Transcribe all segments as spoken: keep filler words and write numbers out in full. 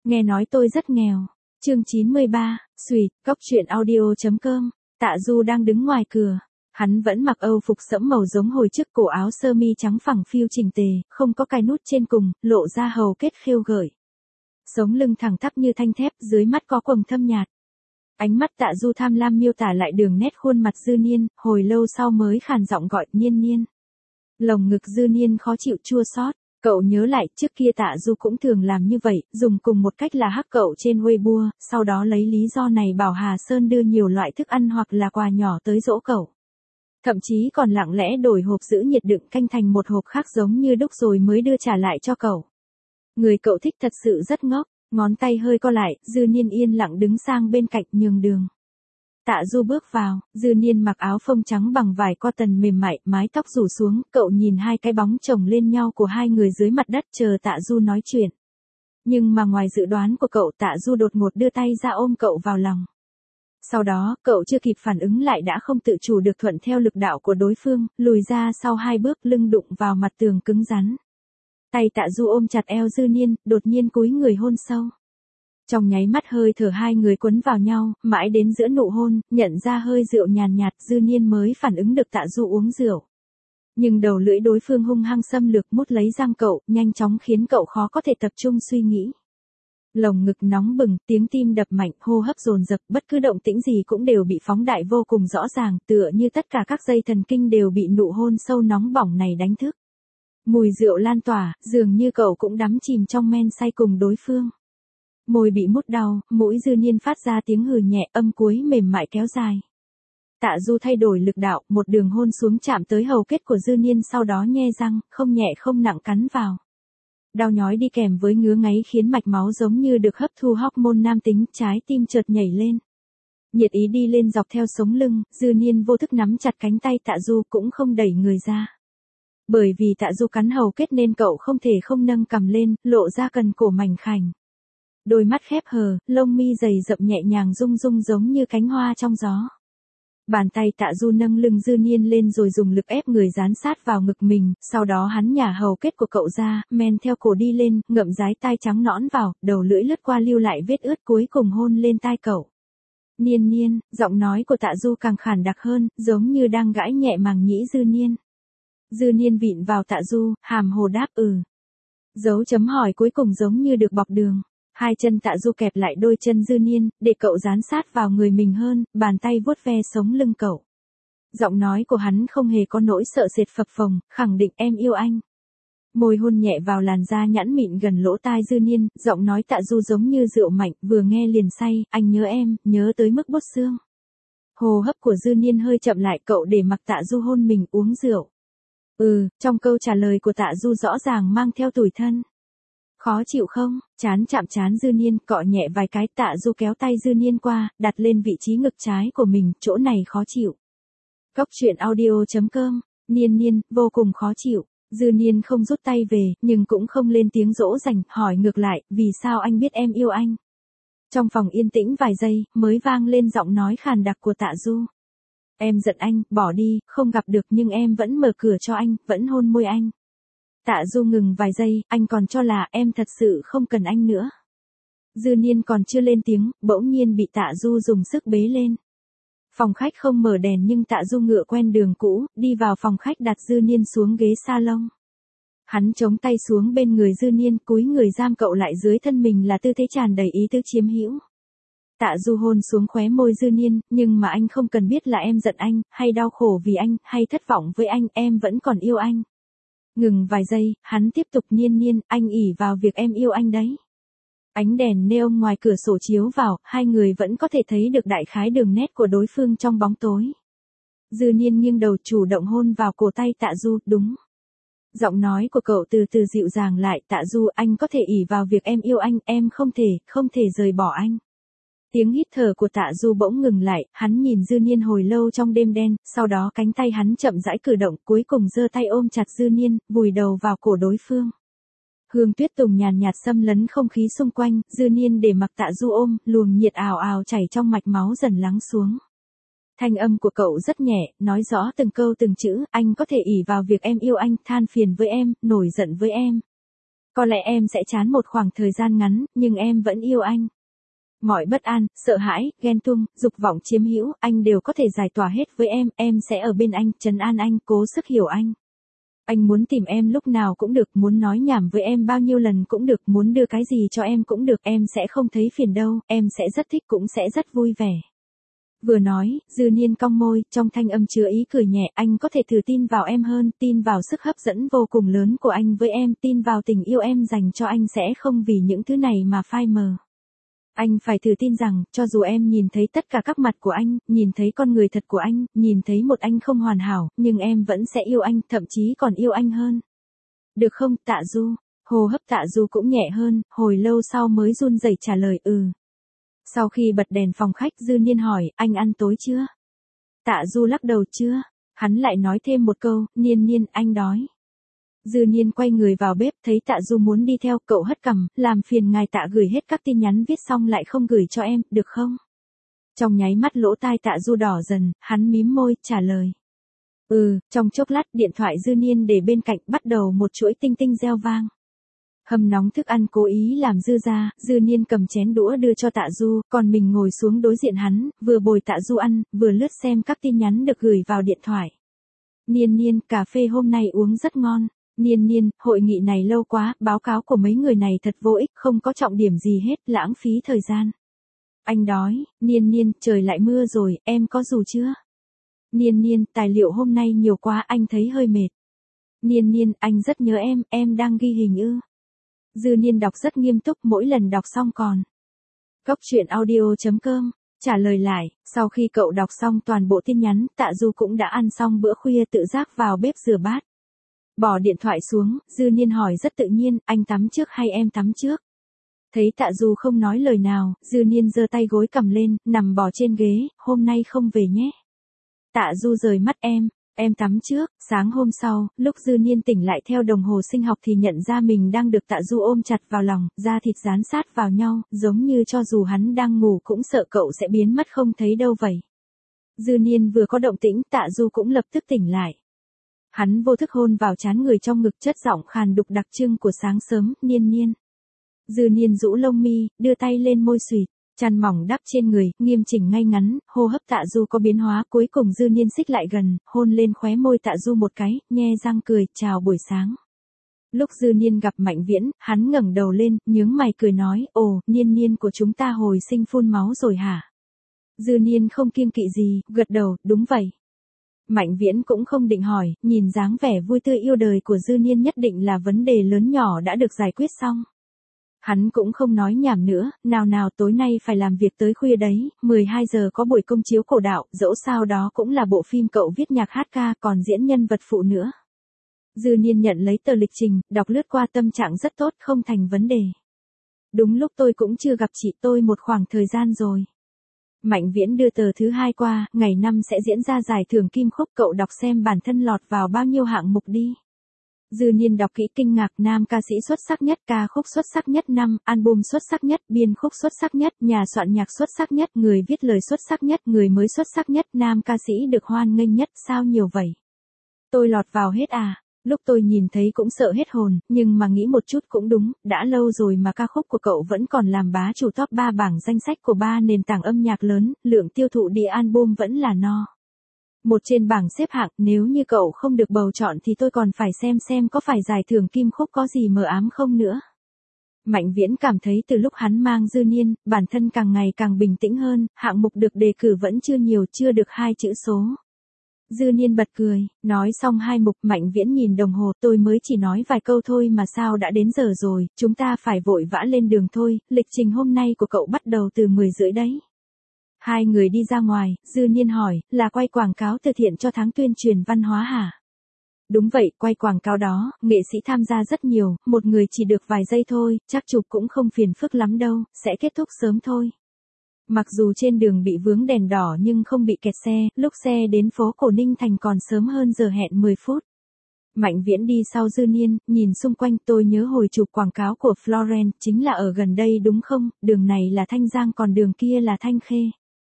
Nghe nói tôi rất nghèo. Chương chín mươi ba, Sweet, Cóc truyện audio.com. Tạ Du đang đứng ngoài cửa. Hắn vẫn mặc âu phục sẫm màu giống hồi trước, cổ áo sơ mi trắng phẳng phiu chỉnh tề, không có cài nút trên cùng, lộ ra hầu kết khêu gợi. Sống lưng thẳng tắp như thanh thép, dưới mắt có quầng thâm nhạt. Ánh mắt Tạ Du tham lam miêu tả lại đường nét khuôn mặt Dư Niên, hồi lâu sau mới khàn giọng gọi Niên Niên. Lồng ngực Dư Niên khó chịu chua xót. Cậu nhớ lại, trước kia Tạ Du cũng thường làm như vậy, dùng cùng một cách là hắc cậu trên Weibo, sau đó lấy lý do này bảo Hà Sơn đưa nhiều loại thức ăn hoặc là quà nhỏ tới dỗ cậu. Thậm chí còn lặng lẽ đổi hộp giữ nhiệt đựng canh thành một hộp khác giống như đúc rồi mới đưa trả lại cho cậu. Người cậu thích thật sự rất ngốc, ngón tay hơi co lại, Dư Niên yên lặng đứng sang bên cạnh nhường đường. Tạ Du bước vào, Dư Niên mặc áo phông trắng bằng vải cotton mềm mại, mái tóc rủ xuống, cậu nhìn hai cái bóng chồng lên nhau của hai người dưới mặt đất chờ Tạ Du nói chuyện. Nhưng mà ngoài dự đoán của cậu, Tạ Du đột ngột đưa tay ra ôm cậu vào lòng. Sau đó, cậu chưa kịp phản ứng lại đã không tự chủ được thuận theo lực đạo của đối phương, lùi ra sau hai bước, lưng đụng vào mặt tường cứng rắn. Tay Tạ Du ôm chặt eo Dư Niên, đột nhiên cúi người hôn sâu. Trong nháy mắt hơi thở hai người quấn vào nhau, mãi đến giữa nụ hôn, nhận ra hơi rượu nhàn nhạt, Dư Niên mới phản ứng được Tạ Du uống rượu. Nhưng đầu lưỡi đối phương hung hăng xâm lược mút lấy răng cậu, nhanh chóng khiến cậu khó có thể tập trung suy nghĩ. Lồng ngực nóng bừng, tiếng tim đập mạnh, hô hấp dồn dập, bất cứ động tĩnh gì cũng đều bị phóng đại vô cùng rõ ràng, tựa như tất cả các dây thần kinh đều bị nụ hôn sâu nóng bỏng này đánh thức. Mùi rượu lan tỏa, dường như cậu cũng đắm chìm trong men say cùng đối phương. Môi bị mút đau, mũi Dư Niên phát ra tiếng hừ nhẹ, âm cuối mềm mại kéo dài. Tạ Du thay đổi lực đạo, một đường hôn xuống chạm tới hầu kết của Dư Niên, sau đó nhe răng, không nhẹ không nặng cắn vào. Đau nhói đi kèm với ngứa ngáy khiến mạch máu giống như được hấp thu hormone nam tính, trái tim chợt nhảy lên. Nhiệt ý đi lên dọc theo sống lưng, Dư Niên vô thức nắm chặt cánh tay Tạ Du cũng không đẩy người ra. Bởi vì Tạ Du cắn hầu kết nên cậu không thể không nâng cằm lên, lộ ra cần cổ mảnh khảnh. Đôi mắt khép hờ, lông mi dày rậm nhẹ nhàng rung rung giống như cánh hoa trong gió. Bàn tay Tạ Du nâng lưng Dư Niên lên rồi dùng lực ép người dán sát vào ngực mình, sau đó hắn nhả hầu kết của cậu ra, men theo cổ đi lên, ngậm dái tai trắng nõn vào, đầu lưỡi lướt qua lưu lại vết ướt cuối cùng hôn lên tai cậu. Niên Niên, giọng nói của Tạ Du càng khàn đặc hơn, giống như đang gãi nhẹ màng nhĩ Dư Niên. Dư Niên vịn vào Tạ Du, hàm hồ đáp ừ. Dấu chấm hỏi cuối cùng giống như được bọc đường. Hai chân Tạ Du kẹp lại đôi chân Dư Niên, để cậu dán sát vào người mình hơn, bàn tay vuốt ve sống lưng cậu. Giọng nói của hắn không hề có nỗi sợ sệt phập phồng, khẳng định em yêu anh. Môi hôn nhẹ vào làn da nhẵn mịn gần lỗ tai Dư Niên, giọng nói Tạ Du giống như rượu mạnh, vừa nghe liền say, anh nhớ em, nhớ tới mức buốt xương. Hô hấp của Dư Niên hơi chậm lại, cậu để mặc Tạ Du hôn mình uống rượu. Ừ, trong câu trả lời của Tạ Du rõ ràng mang theo tủi thân. Khó chịu không? Chán chạm chán Dư Niên, cọ nhẹ vài cái, Tạ Du kéo tay Dư Niên qua, đặt lên vị trí ngực trái của mình, chỗ này khó chịu. Cóc truyện audio.com, Niên Niên, vô cùng khó chịu. Dư Niên không rút tay về, nhưng cũng không lên tiếng dỗ dành, hỏi ngược lại, vì sao anh biết em yêu anh? Trong phòng yên tĩnh vài giây, mới vang lên giọng nói khàn đặc của Tạ Du. Em giận anh, bỏ đi, không gặp được nhưng em vẫn mở cửa cho anh, vẫn hôn môi anh. Tạ Du ngừng vài giây, anh còn cho là em thật sự không cần anh nữa. Dư Niên còn chưa lên tiếng, bỗng nhiên bị Tạ Du dùng sức bế lên. Phòng khách không mở đèn nhưng Tạ Du ngựa quen đường cũ, đi vào phòng khách đặt Dư Niên xuống ghế salon. Hắn chống tay xuống bên người Dư Niên, cúi người giam cậu lại dưới thân mình là tư thế tràn đầy ý tứ chiếm hữu. Tạ Du hôn xuống khóe môi Dư Niên, nhưng mà anh không cần biết là em giận anh, hay đau khổ vì anh, hay thất vọng với anh, em vẫn còn yêu anh. Ngừng vài giây, hắn tiếp tục Niên Niên, anh ỷ vào việc em yêu anh đấy. Ánh đèn neon ngoài cửa sổ chiếu vào, hai người vẫn có thể thấy được đại khái đường nét của đối phương trong bóng tối. Dư Niên nghiêng đầu chủ động hôn vào cổ tay Tạ Du, đúng. Giọng nói của cậu từ từ dịu dàng lại, Tạ Du, anh có thể ỷ vào việc em yêu anh, em không thể, không thể rời bỏ anh. Tiếng hít thở của Tạ Du bỗng ngừng lại, hắn nhìn Dư Niên hồi lâu trong đêm đen, sau đó cánh tay hắn chậm rãi cử động, cuối cùng giơ tay ôm chặt Dư Niên, vùi đầu vào cổ đối phương. Hương tuyết tùng nhàn nhạt xâm lấn không khí xung quanh, Dư Niên để mặc Tạ Du ôm, luồng nhiệt ào ào chảy trong mạch máu dần lắng xuống. Thanh âm của cậu rất nhẹ, nói rõ từng câu từng chữ, anh có thể ỷ vào việc em yêu anh, than phiền với em, nổi giận với em. Có lẽ em sẽ chán một khoảng thời gian ngắn, nhưng em vẫn yêu anh. Mọi bất an, sợ hãi, ghen tuông, dục vọng chiếm hữu, anh đều có thể giải tỏa hết với em, em sẽ ở bên anh, trấn an anh, cố sức hiểu anh. Anh muốn tìm em lúc nào cũng được, muốn nói nhảm với em bao nhiêu lần cũng được, muốn đưa cái gì cho em cũng được, em sẽ không thấy phiền đâu, em sẽ rất thích cũng sẽ rất vui vẻ. Vừa nói, Dư Niên cong môi, trong thanh âm chứa ý cười nhẹ, anh có thể thử tin vào em hơn, tin vào sức hấp dẫn vô cùng lớn của anh với em, tin vào tình yêu em dành cho anh sẽ không vì những thứ này mà phai mờ. Anh phải thử tin rằng, cho dù em nhìn thấy tất cả các mặt của anh, nhìn thấy con người thật của anh, nhìn thấy một anh không hoàn hảo, nhưng em vẫn sẽ yêu anh, thậm chí còn yêu anh hơn. Được không, Tạ Du? Hô hấp Tạ Du cũng nhẹ hơn, hồi lâu sau mới run rẩy trả lời ừ. Sau khi bật đèn phòng khách, Dư Niên hỏi, anh ăn tối chưa? Tạ Du lắc đầu chưa. Hắn lại nói thêm một câu, Niên Niên, anh đói. Dư Niên quay người vào bếp, thấy Tạ Du muốn đi theo, cậu hất cằm, làm phiền ngài Tạ gửi hết các tin nhắn viết xong lại không gửi cho em, được không? Trong nháy mắt lỗ tai Tạ Du đỏ dần, hắn mím môi, trả lời. Ừ, trong chốc lát điện thoại Dư Niên để bên cạnh, bắt đầu một chuỗi tinh tinh reo vang. Hầm nóng thức ăn cố ý làm dư ra, Dư Niên cầm chén đũa đưa cho Tạ Du, còn mình ngồi xuống đối diện hắn, vừa bồi Tạ Du ăn, vừa lướt xem các tin nhắn được gửi vào điện thoại. Niên Niên, cà phê hôm nay uống rất ngon. Niên Niên, hội nghị này lâu quá, báo cáo của mấy người này thật vô ích, không có trọng điểm gì hết, lãng phí thời gian. Anh đói. Niên Niên, trời lại mưa rồi, em có dù chưa? Niên Niên, tài liệu hôm nay nhiều quá, anh thấy hơi mệt. Niên Niên, anh rất nhớ em, em đang ghi hình ư? Dư Niên đọc rất nghiêm túc, mỗi lần đọc xong còn. Cốc truyện audio chấm com trả lời lại, sau khi cậu đọc xong toàn bộ tin nhắn, Tạ Du cũng đã ăn xong bữa khuya, tự giác vào bếp rửa bát. Bỏ điện thoại xuống, Dư Niên hỏi rất tự nhiên, anh tắm trước hay em tắm trước? Thấy Tạ Du không nói lời nào, Dư Niên giơ tay gối cầm lên, nằm bò trên ghế, hôm nay không về nhé. Tạ Du rời mắt em, em tắm trước. Sáng hôm sau, lúc Dư Niên tỉnh lại theo đồng hồ sinh học thì nhận ra mình đang được Tạ Du ôm chặt vào lòng, da thịt dán sát vào nhau, giống như cho dù hắn đang ngủ cũng sợ cậu sẽ biến mất không thấy đâu vậy. Dư Niên vừa có động tĩnh, Tạ Du cũng lập tức tỉnh lại. Hắn vô thức hôn vào trán người trong ngực, chất giọng khàn đục đặc trưng của sáng sớm, Niên Niên. Dư Niên rũ lông mi, đưa tay lên môi xùyt, chăn mỏng đắp trên người, nghiêm chỉnh ngay ngắn, hô hấp Tạ Du có biến hóa, cuối cùng Dư Niên xích lại gần, hôn lên khóe môi Tạ Du một cái, nhe răng cười, chào buổi sáng. Lúc Dư Niên gặp Mạnh Viễn, hắn ngẩng đầu lên, nhướng mày cười nói, ồ, Niên Niên của chúng ta hồi sinh phun máu rồi hả? Dư Niên không kiêng kỵ gì, gật đầu, đúng vậy. Mạnh Viễn cũng không định hỏi, nhìn dáng vẻ vui tươi yêu đời của Dư Niên nhất định là vấn đề lớn nhỏ đã được giải quyết xong. Hắn cũng không nói nhảm nữa, nào nào tối nay phải làm việc tới khuya đấy, mười hai giờ có buổi công chiếu cổ đạo, dẫu sao đó cũng là bộ phim cậu viết nhạc hát ca, còn diễn nhân vật phụ nữa. Dư Niên nhận lấy tờ lịch trình, đọc lướt qua, tâm trạng rất tốt, không thành vấn đề. Đúng lúc tôi cũng chưa gặp chị tôi một khoảng thời gian rồi. Mạnh Viễn đưa tờ thứ hai qua, ngày năm sẽ diễn ra giải thưởng Kim Khúc, cậu đọc xem bản thân lọt vào bao nhiêu hạng mục đi. Dư Niên đọc kỹ kinh ngạc, nam ca sĩ xuất sắc nhất, ca khúc xuất sắc nhất năm, album xuất sắc nhất, biên khúc xuất sắc nhất, nhà soạn nhạc xuất sắc nhất, người viết lời xuất sắc nhất, người mới xuất sắc nhất, nam ca sĩ được hoan nghênh nhất, sao nhiều vậy? Tôi lọt vào hết à? Lúc tôi nhìn thấy cũng sợ hết hồn, nhưng mà nghĩ một chút cũng đúng, đã lâu rồi mà ca khúc của cậu vẫn còn làm bá chủ top ba bảng danh sách của ba nền tảng âm nhạc lớn, lượng tiêu thụ đi album vẫn là no. Một trên bảng xếp hạng, nếu như cậu không được bầu chọn thì tôi còn phải xem xem có phải giải thưởng Kim Khúc có gì mờ ám không nữa. Mạnh Viễn cảm thấy từ lúc hắn mang Dư Niên, bản thân càng ngày càng bình tĩnh hơn, hạng mục được đề cử vẫn chưa nhiều, chưa được hai chữ số. Dư Niên bật cười, nói xong hai mục, Mạnh Viễn nhìn đồng hồ, tôi mới chỉ nói vài câu thôi mà sao đã đến giờ rồi, chúng ta phải vội vã lên đường thôi, lịch trình hôm nay của cậu bắt đầu từ mười rưỡi đấy. Hai người đi ra ngoài, Dư Niên hỏi, là quay quảng cáo từ thiện cho tháng tuyên truyền văn hóa hả? Đúng vậy, quay quảng cáo đó, nghệ sĩ tham gia rất nhiều, một người chỉ được vài giây thôi, chắc chụp cũng không phiền phức lắm đâu, sẽ kết thúc sớm thôi. Mặc dù trên đường bị vướng đèn đỏ nhưng không bị kẹt xe, lúc xe đến phố cổ Ninh Thành còn sớm hơn giờ hẹn mười phút. Mạnh Viễn đi sau Dư Niên, nhìn xung quanh, tôi nhớ hồi chụp quảng cáo của Florence, chính là ở gần đây đúng không, đường này là Thanh Giang còn đường kia là Thanh Khê.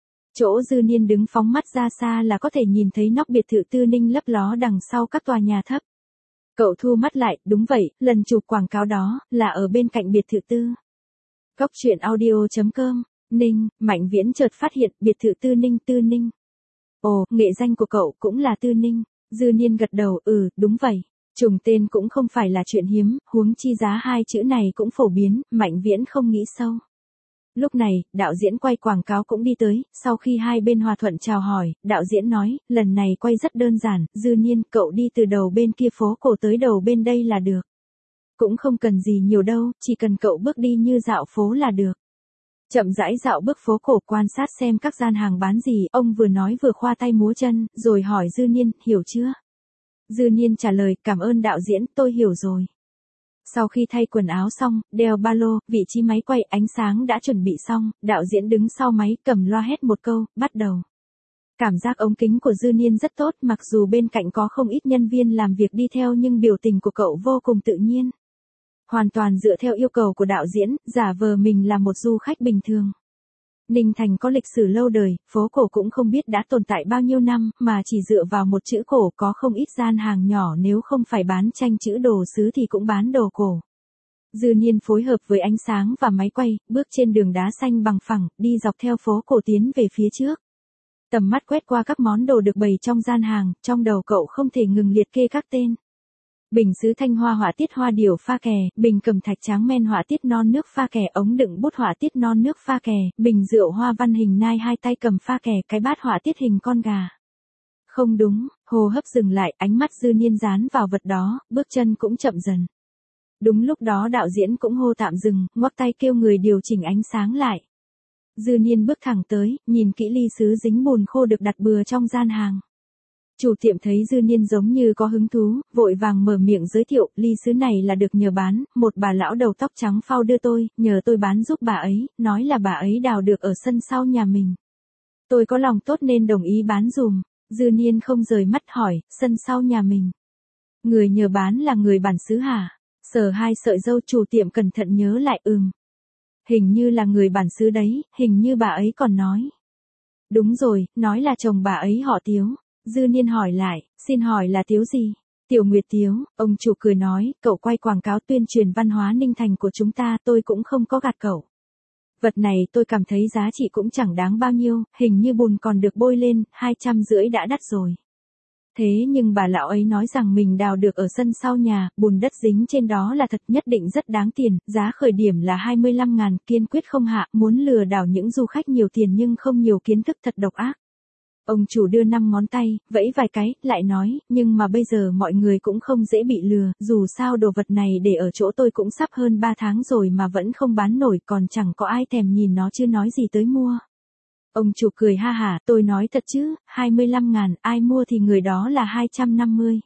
Chỗ Dư Niên đứng phóng mắt ra xa là có thể nhìn thấy nóc biệt thự Tư Ninh lấp ló đằng sau các tòa nhà thấp. Cậu thu mắt lại, đúng vậy, lần chụp quảng cáo đó, là ở bên cạnh biệt thự tư. Cóc truyện audio.com, Ninh, Mạnh Viễn chợt phát hiện, biệt thự Tư Ninh Tư Ninh. Ồ, nghệ danh của cậu cũng là Tư Ninh. Dư Niên gật đầu, ừ, đúng vậy. Trùng tên cũng không phải là chuyện hiếm, huống chi giá hai chữ này cũng phổ biến, Mạnh Viễn không nghĩ sâu. Lúc này, đạo diễn quay quảng cáo cũng đi tới, sau khi hai bên hòa thuận chào hỏi, đạo diễn nói, lần này quay rất đơn giản, Dư Niên, cậu đi từ đầu bên kia phố cổ tới đầu bên đây là được. Cũng không cần gì nhiều đâu, chỉ cần cậu bước đi như dạo phố là được. Chậm rãi dạo bước phố cổ quan sát xem các gian hàng bán gì, ông vừa nói vừa khoa tay múa chân, rồi hỏi Dư Niên, hiểu chưa? Dư Niên trả lời, cảm ơn đạo diễn, tôi hiểu rồi. Sau khi thay quần áo xong, đeo ba lô, vị trí máy quay, ánh sáng đã chuẩn bị xong, đạo diễn đứng sau máy cầm loa hét một câu, bắt đầu. Cảm giác ống kính của Dư Niên rất tốt, mặc dù bên cạnh có không ít nhân viên làm việc đi theo nhưng biểu tình của cậu vô cùng tự nhiên. Hoàn toàn dựa theo yêu cầu của đạo diễn, giả vờ mình là một du khách bình thường. Ninh Thành có lịch sử lâu đời, phố cổ cũng không biết đã tồn tại bao nhiêu năm, mà chỉ dựa vào một chữ cổ có không ít gian hàng nhỏ, nếu không phải bán tranh chữ đồ sứ thì cũng bán đồ cổ. Dư Niên phối hợp với ánh sáng và máy quay, bước trên đường đá xanh bằng phẳng, đi dọc theo phố cổ tiến về phía trước. Tầm mắt quét qua các món đồ được bày trong gian hàng, trong đầu cậu không thể ngừng liệt kê các tên. Bình sứ thanh hoa họa tiết hoa điểu pha kè, bình cầm thạch tráng men họa tiết non nước pha kè, ống đựng bút họa tiết non nước pha kè, bình rượu hoa văn hình nai hai tay cầm pha kè, cái bát họa tiết hình con gà. Không đúng, hô hấp dừng lại, ánh mắt Dư Niên dán vào vật đó, bước chân cũng chậm dần. Đúng lúc đó đạo diễn cũng hô tạm dừng, ngoắc tay kêu người điều chỉnh ánh sáng lại. Dư Niên bước thẳng tới, nhìn kỹ ly sứ dính bùn khô được đặt bừa trong gian hàng. Chủ tiệm thấy Dư Niên giống như có hứng thú, vội vàng mở miệng giới thiệu, ly sứ này là được nhờ bán, một bà lão đầu tóc trắng phau đưa tôi, nhờ tôi bán giúp bà ấy, nói là bà ấy đào được ở sân sau nhà mình. Tôi có lòng tốt nên đồng ý bán dùm. Dư Niên không rời mắt hỏi, sân sau nhà mình. Người nhờ bán là người bản xứ hả? Sờ hai sợi râu, chủ tiệm cẩn thận nhớ lại, ừm. Hình như là người bản xứ đấy, hình như bà ấy còn nói. Đúng rồi, nói là chồng bà ấy họ Tiếu. Dư Niên hỏi lại, xin hỏi là Tiếu gì? Tiểu Nguyệt Tiếu, ông chủ cười nói, cậu quay quảng cáo tuyên truyền văn hóa Ninh Thành của chúng ta, tôi cũng không có gạt cậu. Vật này tôi cảm thấy giá trị cũng chẳng đáng bao nhiêu, hình như bùn còn được bôi lên, hai trăm rưỡi đã đắt rồi. Thế nhưng bà lão ấy nói rằng mình đào được ở sân sau nhà, bùn đất dính trên đó là thật, nhất định rất đáng tiền, giá khởi điểm là hai mươi lăm ngàn, kiên quyết không hạ, muốn lừa đảo những du khách nhiều tiền nhưng không nhiều kiến thức, thật độc ác. Ông chủ đưa năm ngón tay, vẫy vài cái, lại nói, nhưng mà bây giờ mọi người cũng không dễ bị lừa, dù sao đồ vật này để ở chỗ tôi cũng sắp hơn ba tháng rồi mà vẫn không bán nổi, còn chẳng có ai thèm nhìn nó chứ nói gì tới mua. Ông chủ cười ha hả, tôi nói thật chứ, hai mươi lăm ngàn, ai mua thì người đó là hai trăm năm mươi.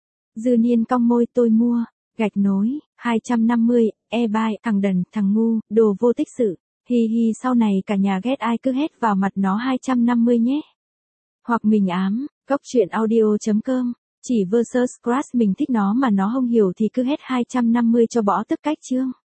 Dư Niên cong môi, tôi mua, gạch nối, hai trăm năm mươi, e-buy, thằng đần, thằng ngu, đồ vô tích sự, hi hi sau này cả nhà ghét ai cứ hét vào mặt nó hai trăm năm mươi nhé. Hoặc mình ám, cóc truyện audio.com, chỉ versus scratch mình thích nó mà nó không hiểu thì cứ hét hai trăm năm mươi cho bỏ tức cách chương.